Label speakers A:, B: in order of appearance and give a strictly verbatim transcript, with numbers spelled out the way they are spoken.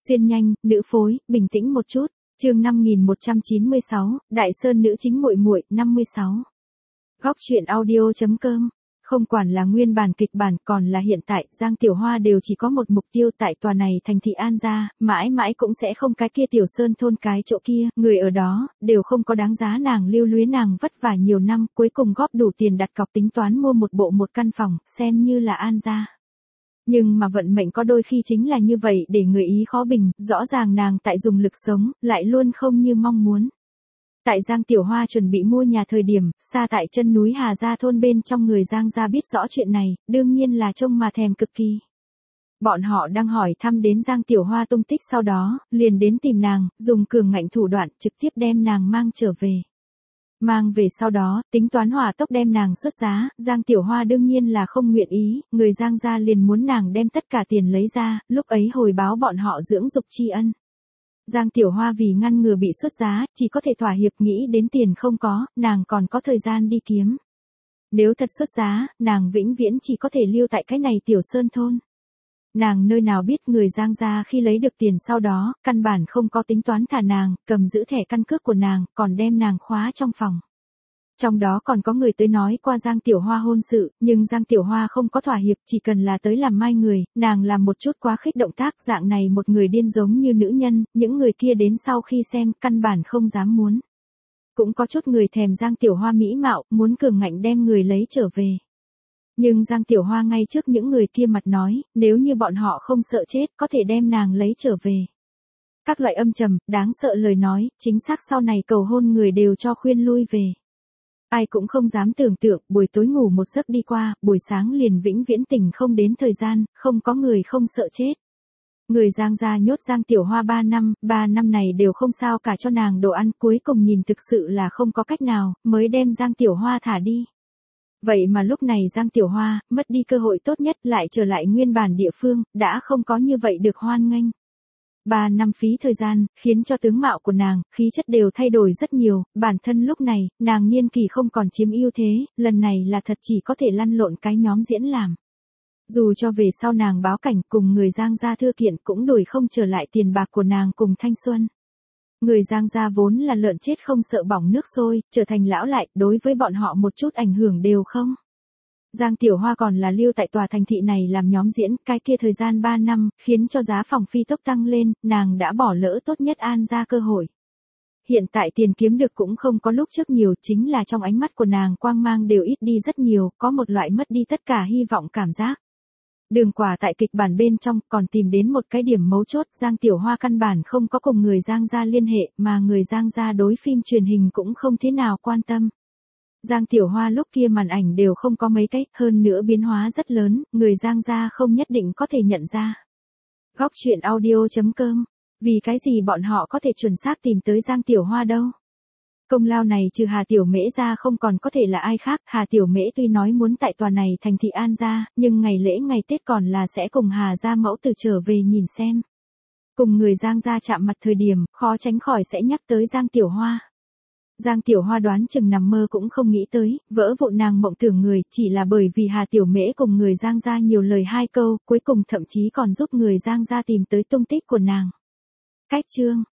A: Xuyên nhanh, nữ phối, bình tĩnh một chút. Chương năm nghìn một trăm chín mươi sáu, Đại Sơn nữ chính muội muội, năm mươi sáu. Góc truyện audio chấm com. Không quản là nguyên bản kịch bản còn là hiện tại, Giang Tiểu Hoa đều chỉ có một mục tiêu tại tòa này thành thị An gia, mãi mãi cũng sẽ không cái kia tiểu sơn thôn cái chỗ kia, người ở đó, đều không có đáng giá nàng lưu luyến nàng vất vả nhiều năm, cuối cùng góp đủ tiền đặt cọc tính toán mua một bộ một căn phòng, xem như là An gia. Nhưng mà vận mệnh có đôi khi chính là như vậy để người ý khó bình, rõ ràng nàng tại dùng lực sống, lại luôn không như mong muốn. Tại Giang Tiểu Hoa chuẩn bị mua nhà thời điểm, xa tại chân núi Hà Gia thôn bên trong người Giang gia biết rõ chuyện này, đương nhiên là trông mà thèm cực kỳ. Bọn họ đang hỏi thăm đến Giang Tiểu Hoa tung tích sau đó, liền đến tìm nàng, dùng cường ngạnh thủ đoạn trực tiếp đem nàng mang trở về. Mang về sau đó, tính toán hỏa tốc đem nàng xuất giá, Giang Tiểu Hoa đương nhiên là không nguyện ý, người Giang gia liền muốn nàng đem tất cả tiền lấy ra, lúc ấy hồi báo bọn họ dưỡng dục tri ân. Giang Tiểu Hoa vì ngăn ngừa bị xuất giá, chỉ có thể thỏa hiệp nghĩ đến tiền không có, nàng còn có thời gian đi kiếm. Nếu thật xuất giá, nàng vĩnh viễn chỉ có thể lưu tại cái này tiểu sơn thôn. Nàng nơi nào biết người Giang gia khi lấy được tiền sau đó, căn bản không có tính toán thả nàng, cầm giữ thẻ căn cước của nàng, còn đem nàng khóa trong phòng. Trong đó còn có người tới nói qua Giang Tiểu Hoa hôn sự, nhưng Giang Tiểu Hoa không có thỏa hiệp, chỉ cần là tới làm mai người, nàng làm một chút quá khích động tác dạng này một người điên giống như nữ nhân, những người kia đến sau khi xem, căn bản không dám muốn. Cũng có chút người thèm Giang Tiểu Hoa mỹ mạo, muốn cường ngạnh đem người lấy trở về. Nhưng Giang Tiểu Hoa ngay trước những người kia mặt nói, nếu như bọn họ không sợ chết, có thể đem nàng lấy trở về. Các loại âm trầm, đáng sợ lời nói, chính xác sau này cầu hôn người đều cho khuyên lui về. Ai cũng không dám tưởng tượng, buổi tối ngủ một giấc đi qua, buổi sáng liền vĩnh viễn tỉnh không đến thời gian, không có người không sợ chết. Người Giang gia nhốt Giang Tiểu Hoa ba năm, ba năm này đều không sao cả cho nàng đồ ăn, cuối cùng nhìn thực sự là không có cách nào, mới đem Giang Tiểu Hoa thả đi. Vậy mà lúc này Giang Tiểu Hoa, mất đi cơ hội tốt nhất lại trở lại nguyên bản địa phương, đã không có như vậy được hoan nghênh. Ba năm phí thời gian, khiến cho tướng mạo của nàng, khí chất đều thay đổi rất nhiều, bản thân lúc này, nàng niên kỳ không còn chiếm ưu thế, lần này là thật chỉ có thể lăn lộn cái nhóm diễn làm. Dù cho về sau nàng báo cảnh cùng người Giang gia thư kiện cũng đổi không trở lại tiền bạc của nàng cùng thanh xuân. Người Giang gia vốn là lợn chết không sợ bỏng nước sôi, trở thành lão lại, đối với bọn họ một chút ảnh hưởng đều không. Giang Tiểu Hoa còn là lưu tại tòa thành thị này làm nhóm diễn, cái kia thời gian ba năm, khiến cho giá phòng phi tốc tăng lên, nàng đã bỏ lỡ tốt nhất An gia cơ hội. Hiện tại tiền kiếm được cũng không có lúc trước nhiều, chính là trong ánh mắt của nàng quang mang đều ít đi rất nhiều, có một loại mất đi tất cả hy vọng cảm giác. Đường Quả tại kịch bản bên trong còn tìm đến một cái điểm mấu chốt, Giang Tiểu Hoa căn bản không có cùng người Giang gia liên hệ, mà người Giang gia đối phim truyền hình cũng không thế nào quan tâm. Giang Tiểu Hoa lúc kia màn ảnh đều không có mấy cái, hơn nữa biến hóa rất lớn, người Giang gia không nhất định có thể nhận ra. Góc truyện audio chấm com. Vì cái gì bọn họ có thể chuẩn xác tìm tới Giang Tiểu Hoa đâu? Công lao này trừ Hà Tiểu Mễ ra không còn có thể là ai khác, Hà Tiểu Mễ tuy nói muốn tại tòa này thành thị An gia, nhưng ngày lễ ngày Tết còn là sẽ cùng Hà gia mẫu tử trở về nhìn xem. Cùng người Giang gia chạm mặt thời điểm, khó tránh khỏi sẽ nhắc tới Giang Tiểu Hoa. Giang Tiểu Hoa đoán chừng nằm mơ cũng không nghĩ tới, vỡ vụn nàng mộng tưởng người, chỉ là bởi vì Hà Tiểu Mễ cùng người Giang gia nhiều lời hai câu, cuối cùng thậm chí còn giúp người Giang gia tìm tới tung tích của nàng. Cách chương